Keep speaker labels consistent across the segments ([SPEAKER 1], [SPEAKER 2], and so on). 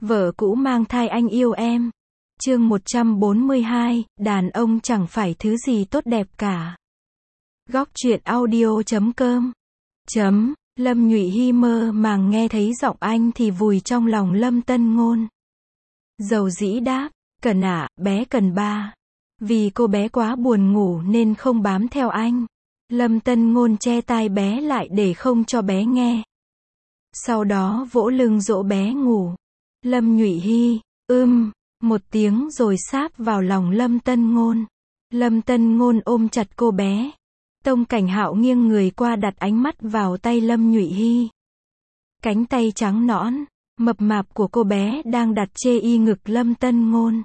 [SPEAKER 1] Vợ cũ mang thai anh yêu em. Chương 142, đàn ông chẳng phải thứ gì tốt đẹp cả. Góc truyện audio.com. Lâm Nhụy Hy mơ màng nghe thấy giọng anh thì vùi trong lòng Lâm Tân Ngôn. Dầu dĩ đáp, Cần ạ, bé cần ba. Vì cô bé quá buồn ngủ nên không bám theo anh. Lâm Tân Ngôn che tai bé lại để không cho bé nghe. Sau đó vỗ lưng dỗ bé ngủ. Lâm Nhụy Hy, một tiếng rồi sáp vào lòng Lâm Tân Ngôn. Lâm Tân Ngôn ôm chặt cô bé. Tông Cảnh Hạo nghiêng người qua đặt ánh mắt vào tay Lâm Nhụy Hy. Cánh tay trắng nõn, mập mạp của cô bé đang đặt chê y ngực Lâm Tân Ngôn.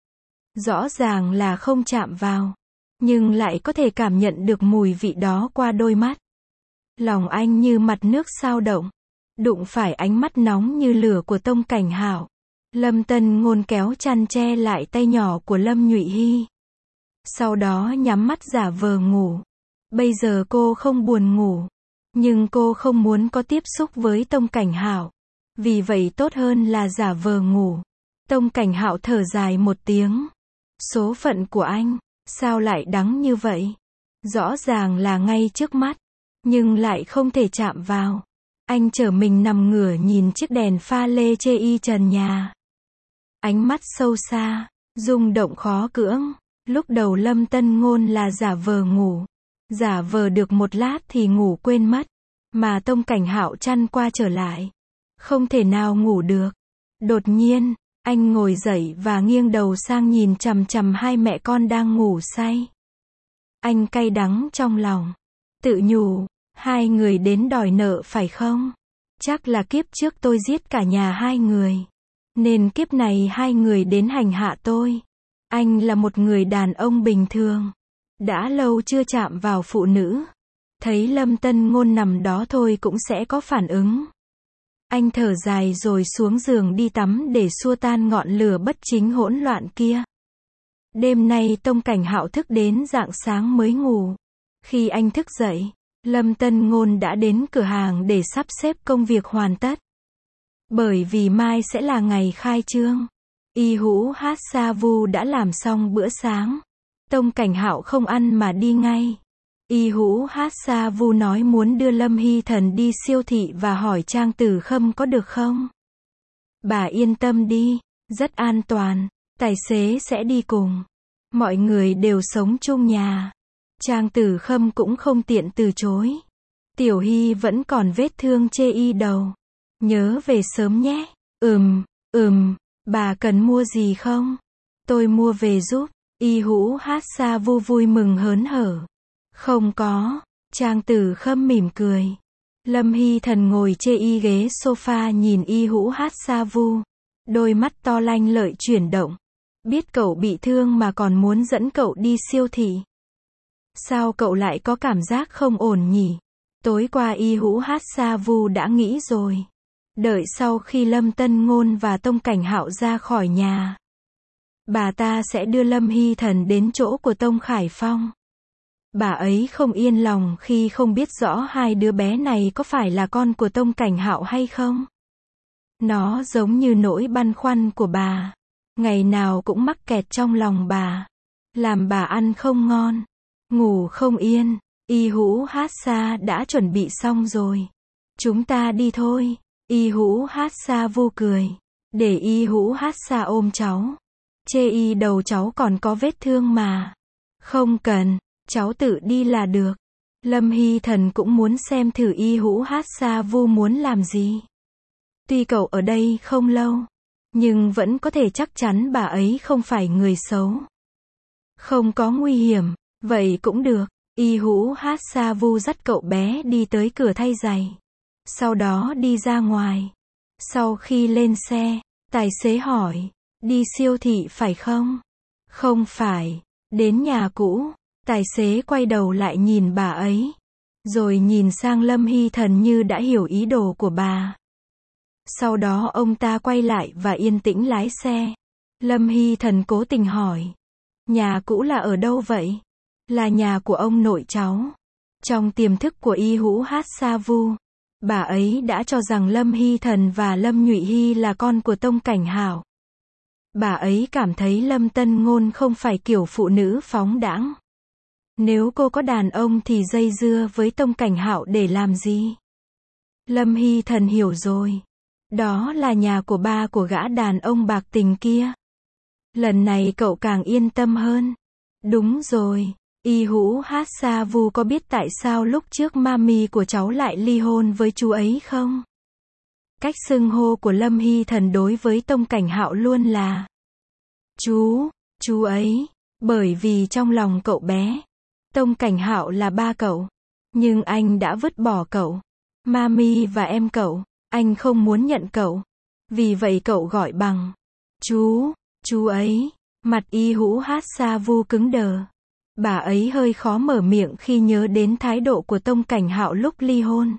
[SPEAKER 1] Rõ ràng là không chạm vào, nhưng lại có thể cảm nhận được mùi vị đó qua đôi mắt. Lòng anh như mặt nước xao động, đụng phải ánh mắt nóng như lửa của Tông Cảnh Hạo. Lâm Tân Ngôn kéo chăn che lại tay nhỏ của Lâm Nhụy Hy. Sau đó nhắm mắt giả vờ ngủ. Bây giờ cô không buồn ngủ, nhưng cô không muốn có tiếp xúc với Tông Cảnh Hạo. Vì vậy tốt hơn là giả vờ ngủ. Tông Cảnh Hạo thở dài một tiếng. Số phận của anh, sao lại đắng như vậy? Rõ ràng là ngay trước mắt, nhưng lại không thể chạm vào. Anh trở mình nằm ngửa nhìn chiếc đèn pha lê chê y trần nhà. Ánh mắt sâu xa, rung động khó cưỡng. Lúc đầu Lâm Tân Ngôn là giả vờ ngủ. Giả vờ được một lát thì ngủ quên mất. Mà Tông Cảnh Hạo chăn qua trở lại. Không thể nào ngủ được. Đột nhiên, anh ngồi dậy và nghiêng đầu sang nhìn chằm chằm hai mẹ con đang ngủ say. Anh cay đắng trong lòng. Tự nhủ, hai người đến đòi nợ phải không? Chắc là kiếp trước tôi giết cả nhà hai người. Nên kiếp này hai người đến hành hạ tôi. Anh là một người đàn ông bình thường. Đã lâu chưa chạm vào phụ nữ. Thấy Lâm Tân Ngôn nằm đó thôi cũng sẽ có phản ứng. Anh thở dài rồi xuống giường đi tắm để xua tan ngọn lửa bất chính hỗn loạn kia. Đêm nay Tông Cảnh Hạo thức đến rạng sáng mới ngủ. Khi anh thức dậy, Lâm Tân Ngôn đã đến cửa hàng để sắp xếp công việc hoàn tất. Bởi vì mai sẽ là ngày khai trương. Y Hữu Hát Sa Vu đã làm xong bữa sáng. Tông Cảnh Hạo không ăn mà đi ngay. Y Hữu Hát Sa Vu nói muốn đưa Lâm Hy Thần đi siêu thị và hỏi Trang Tử Khâm có được không? Bà yên tâm đi, rất an toàn, tài xế sẽ đi cùng. Mọi người đều sống chung nhà. Trang Tử Khâm cũng không tiện từ chối. Tiểu Hy vẫn còn vết thương chê y đầu. Nhớ về sớm nhé. Bà cần mua gì không? Tôi mua về giúp. Y Hữu Hát Sa Vu vui mừng hớn hở. Không có. Trang Tử Khâm mỉm cười. Lâm Hy Thần ngồi chê y ghế sofa nhìn Y Hữu Hát Sa Vu. Đôi mắt to lanh lợi chuyển động. Biết cậu bị thương mà còn muốn dẫn cậu đi siêu thị. Sao cậu lại có cảm giác không ổn nhỉ? Tối qua Y Hữu Hát Sa Vu đã nghĩ rồi. Đợi sau khi Lâm Tân Ngôn và Tông Cảnh Hạo ra khỏi nhà, bà ta sẽ đưa Lâm Hy Thần đến chỗ của Tông Khải Phong. Bà ấy không yên lòng khi không biết rõ hai đứa bé này có phải là con của Tông Cảnh Hạo hay không. Nó giống như nỗi băn khoăn của bà. Ngày nào cũng mắc kẹt trong lòng bà. Làm bà ăn không ngon, ngủ không yên. Y Hữu Hát Sa đã chuẩn bị xong rồi. Chúng ta đi thôi. Y Hữu Hát Sa Vu cười. Để Y Hữu Hát Sa ôm cháu. Chê y đầu cháu còn có vết thương mà. Không cần, cháu tự đi là được. Lâm Hy Thần cũng muốn xem thử Y Hữu Hát Sa Vu muốn làm gì. Tuy cậu ở đây không lâu, nhưng vẫn có thể chắc chắn bà ấy không phải người xấu. Không có nguy hiểm, vậy cũng được. Y Hữu Hát Sa Vu dắt cậu bé đi tới cửa thay giày. Sau đó đi ra ngoài. Sau khi lên xe, tài xế hỏi, đi siêu thị phải không? Không phải, đến nhà cũ. Tài xế quay đầu lại nhìn bà ấy. Rồi nhìn sang Lâm Hy Thần như đã hiểu ý đồ của bà. Sau đó ông ta quay lại và yên tĩnh lái xe. Lâm Hy Thần cố tình hỏi. Nhà cũ là ở đâu vậy? Là nhà của ông nội cháu. Trong tiềm thức của Y Hữu Hát Sa Vu, Bà ấy đã cho rằng Lâm Hy Thần và Lâm Nhụy Hy là con của Tông Cảnh Hạo. Bà ấy cảm thấy Lâm Tân Ngôn không phải kiểu phụ nữ phóng đãng. Nếu cô có đàn ông thì dây dưa với Tông Cảnh Hạo để làm gì? Lâm Hy Thần hiểu rồi. Đó là nhà của ba của gã đàn ông bạc tình kia. Lần này cậu càng yên tâm hơn. Đúng rồi. Y Hữu Hát Sa Vu có biết tại sao lúc trước mami của cháu lại ly hôn với chú ấy không? Cách xưng hô của Lâm Hy Thần đối với Tông Cảnh Hạo luôn là chú ấy. Bởi vì trong lòng cậu bé, Tông Cảnh Hạo là ba cậu. Nhưng anh đã vứt bỏ cậu. Mami và em cậu, anh không muốn nhận cậu. Vì vậy cậu gọi bằng chú ấy. Mặt Y Hữu Hát Sa Vu cứng đờ. Bà ấy hơi khó mở miệng khi nhớ đến thái độ của Tông Cảnh Hạo lúc ly hôn.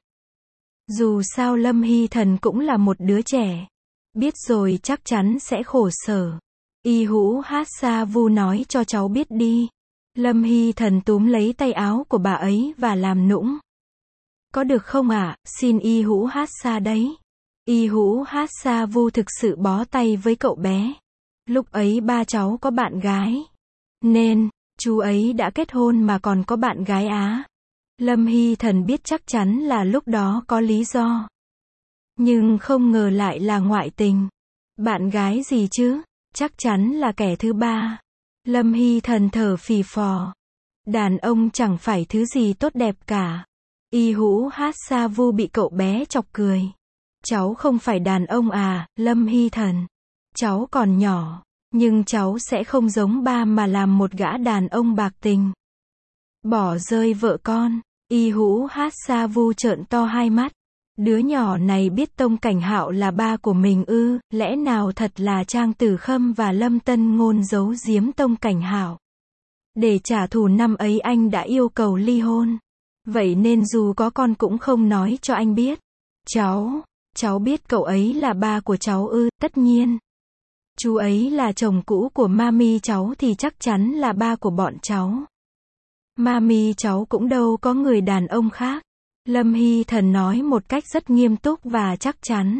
[SPEAKER 1] Dù sao Lâm Hy Thần cũng là một đứa trẻ. Biết rồi chắc chắn sẽ khổ sở. Y Hữu Hát Sa Vu nói cho cháu biết đi. Lâm Hy Thần túm lấy tay áo của bà ấy và làm nũng. Có được không ạ, xin Y Hữu Hát Sa đấy. Y Hữu Hát Sa Vu thực sự bó tay với cậu bé. Lúc ấy ba cháu có bạn gái. Nên, chú ấy đã kết hôn mà còn có bạn gái á. Lâm Hy Thần biết chắc chắn là lúc đó có lý do. Nhưng không ngờ lại là ngoại tình. Bạn gái gì chứ? Chắc chắn là kẻ thứ ba. Lâm Hy Thần thở phì phò. Đàn ông chẳng phải thứ gì tốt đẹp cả. Y Hữu Hát Sa Vu bị cậu bé chọc cười. Cháu không phải đàn ông à, Lâm Hy Thần. Cháu còn nhỏ, nhưng cháu sẽ không giống ba mà làm một gã đàn ông bạc tình. Bỏ rơi vợ con. Y Hữu Hát Sa Vu trợn to hai mắt. Đứa nhỏ này biết Tông Cảnh Hạo là ba của mình ư? Lẽ nào thật là Trang Tử Khâm và Lâm Tân Ngôn giấu giếm Tông Cảnh Hạo? Để trả thù năm ấy anh đã yêu cầu ly hôn. Vậy nên dù có con cũng không nói cho anh biết. Cháu biết cậu ấy là ba của cháu ư? Tất nhiên. Chú ấy là chồng cũ của mami cháu thì chắc chắn là ba của bọn cháu. Mami cháu cũng đâu có người đàn ông khác. Lâm Hy Thần nói một cách rất nghiêm túc và chắc chắn.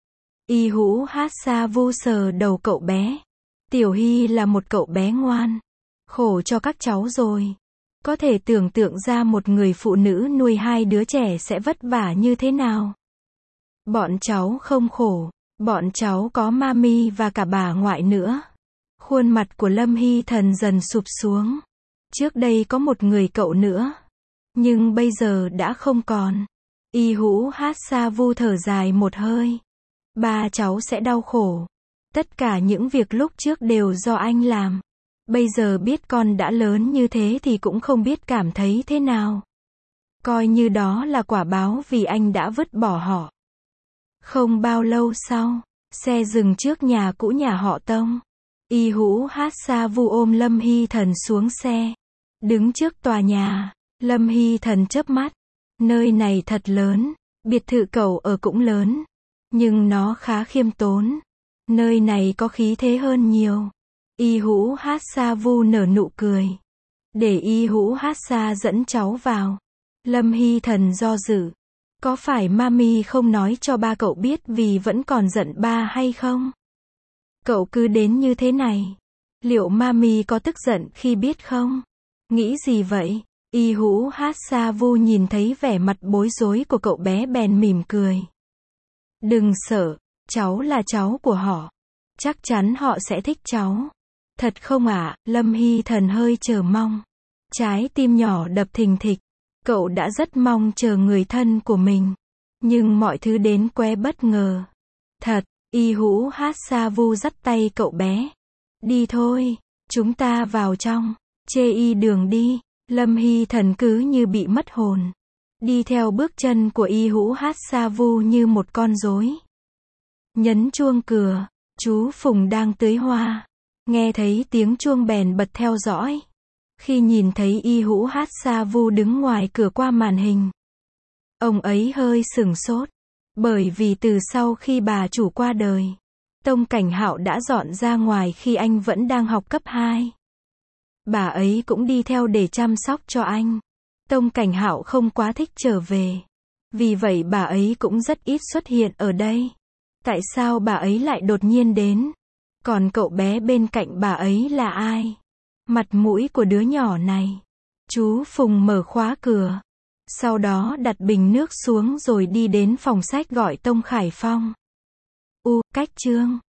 [SPEAKER 1] Y Hữu Hát Sa Vu sờ đầu cậu bé. Tiểu Hy là một cậu bé ngoan. Khổ cho các cháu rồi. Có thể tưởng tượng ra một người phụ nữ nuôi hai đứa trẻ sẽ vất vả như thế nào. Bọn cháu không khổ. Bọn cháu có mami và cả bà ngoại nữa. Khuôn mặt của Lâm Hy Thần dần sụp xuống. Trước đây có một người cậu nữa. Nhưng bây giờ đã không còn. Y Hữu Hát Sa Vu thở dài một hơi. Ba cháu sẽ đau khổ. Tất cả những việc lúc trước đều do anh làm. Bây giờ biết con đã lớn như thế thì cũng không biết cảm thấy thế nào. Coi như đó là quả báo vì anh đã vứt bỏ họ. Không bao lâu sau, xe dừng trước nhà cũ nhà họ Tông. Y Hữu Hát Sa Vu ôm Lâm Hy Thần xuống xe. Đứng trước tòa nhà, Lâm Hy Thần chớp mắt. Nơi này thật lớn, biệt thự cậu ở cũng lớn. Nhưng nó khá khiêm tốn. Nơi này có khí thế hơn nhiều. Y Hữu Hát Sa Vu nở nụ cười. Để Y Hữu Hát Sa dẫn cháu vào. Lâm Hy Thần do dự. Có phải mami không nói cho ba cậu biết vì vẫn còn giận ba hay không? Cậu cứ đến như thế này. Liệu mami có tức giận khi biết không? Nghĩ gì vậy? Y Hữu Hát Sa Vu nhìn thấy vẻ mặt bối rối của cậu bé bèn mỉm cười. Đừng sợ, cháu là cháu của họ. Chắc chắn họ sẽ thích cháu. Thật không ạ? Lâm Hy Thần hơi chờ mong. Trái tim nhỏ đập thình thịch. Cậu đã rất mong chờ người thân của mình. Nhưng mọi thứ đến quá bất ngờ. Thật, Y Hữu Hát Sa Vu dắt tay cậu bé. Đi thôi, chúng ta vào trong. Chê y đường đi. Lâm Hy Thần cứ như bị mất hồn. Đi theo bước chân của Y Hữu Hát Sa Vu như một con rối. Nhấn chuông cửa. Chú Phùng đang tưới hoa. Nghe thấy tiếng chuông bèn bật theo dõi. Khi nhìn thấy Y Hữu Hát Sa Vu đứng ngoài cửa qua màn hình, ông ấy hơi sửng sốt. Bởi vì từ sau khi bà chủ qua đời, Tông Cảnh Hạo đã dọn ra ngoài khi anh vẫn đang học cấp 2. Bà ấy cũng đi theo để chăm sóc cho anh. Tông Cảnh Hạo không quá thích trở về. Vì vậy bà ấy cũng rất ít xuất hiện ở đây. Tại sao bà ấy lại đột nhiên đến? Còn cậu bé bên cạnh bà ấy là ai? Mặt mũi của đứa nhỏ này. Chú Phùng mở khóa cửa. Sau đó đặt bình nước xuống rồi đi đến phòng sách gọi Tông Khải Phong. Cách chương